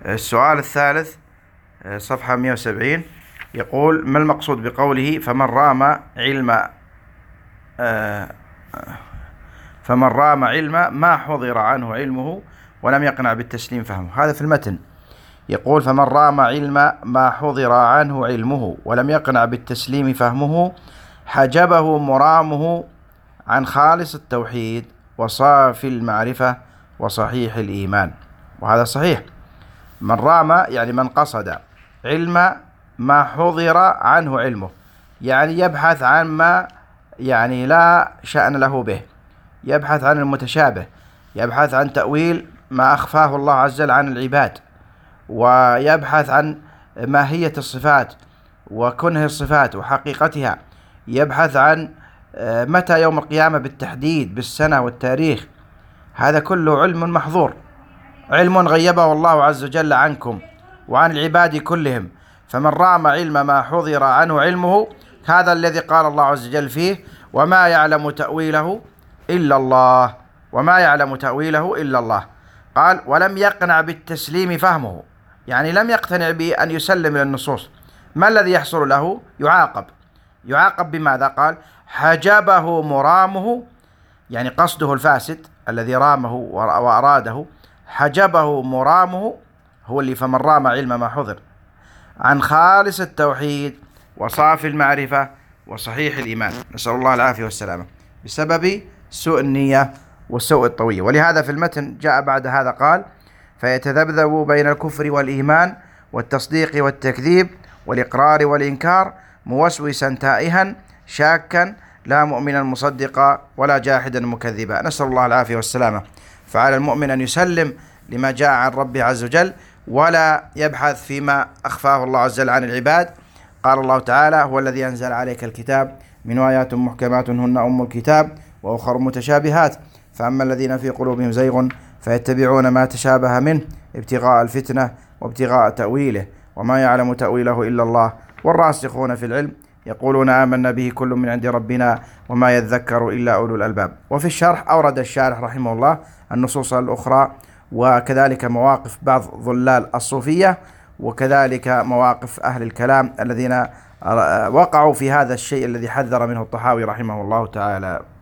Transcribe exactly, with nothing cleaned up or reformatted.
السؤال الثالث صفحة مئة وسبعين يقول: ما المقصود بقوله فمن رام علم فمن رام علم ما حضر عنه علمه ولم يقنع بالتسليم فهمه؟ هذا في المتن يقول: فمن رام علم ما حضر عنه علمه ولم يقنع بالتسليم فهمه حجبه مرامه عن خالص التوحيد وصافي المعرفة وصحيح الإيمان. وهذا صحيح. من رام يعني من قصد علم ما حضر عنه علمه، يعني يبحث عن ما يعني لا شأن له به، يبحث عن المتشابه، يبحث عن تأويل ما أخفاه الله عز وجل عن العباد، ويبحث عن ماهية الصفات وكنه الصفات وحقيقتها، يبحث عن متى يوم القيامة بالتحديد بالسنة والتاريخ. هذا كله علم محظور، علم غيبه الله عز وجل عنكم وعن العباد كلهم. فمن رام علم ما حضر عنه علمه، هذا الذي قال الله عز وجل فيه: وما يعلم تأويله إلا الله، وما يعلم تأويله إلا الله. قال: ولم يقنع بالتسليم فهمه، يعني لم يقتنع بأن يسلم للنصوص. ما الذي يحصل له؟ يعاقب. يعاقب بماذا؟ قال: حجبه مرامه، يعني قصده الفاسد الذي رامه وأراده، حجبه مرامه هو اللي فمن رام علم ما حضر عن خالص التوحيد وصافي المعرفة وصحيح الإيمان، نسأل الله العافية والسلامة، بسبب سوء النية وسوء الطوية. ولهذا في المتن جاء بعد هذا قال: فيتذبذب بين الكفر والإيمان والتصديق والتكذيب والإقرار والإنكار موسوسا تائها شاكا لا مؤمنا مصدقا ولا جاحدا مكذبا، نسأل الله العافية والسلامة. فعلى المؤمن أن يسلم لما جاء عن ربه عز وجل ولا يبحث فيما أخفاه الله عز وجل عن العباد. قال الله تعالى: هو الذي أنزل عليك الكتاب من آيات محكمات هن أم الكتاب وأخر متشابهات فأما الذين في قلوبهم زيغ فيتبعون ما تشابه منه ابتغاء الفتنة وابتغاء تأويله وما يعلم تأويله إلا الله والراسخون في العلم يقولون آمنا به كل من عند ربنا وما يذكر إلا أولو الألباب. وفي الشرح أورد الشارح رحمه الله النصوص الأخرى وكذلك مواقف بعض ظلال الصوفية وكذلك مواقف أهل الكلام الذين وقعوا في هذا الشيء الذي حذر منه الطحاوي رحمه الله تعالى.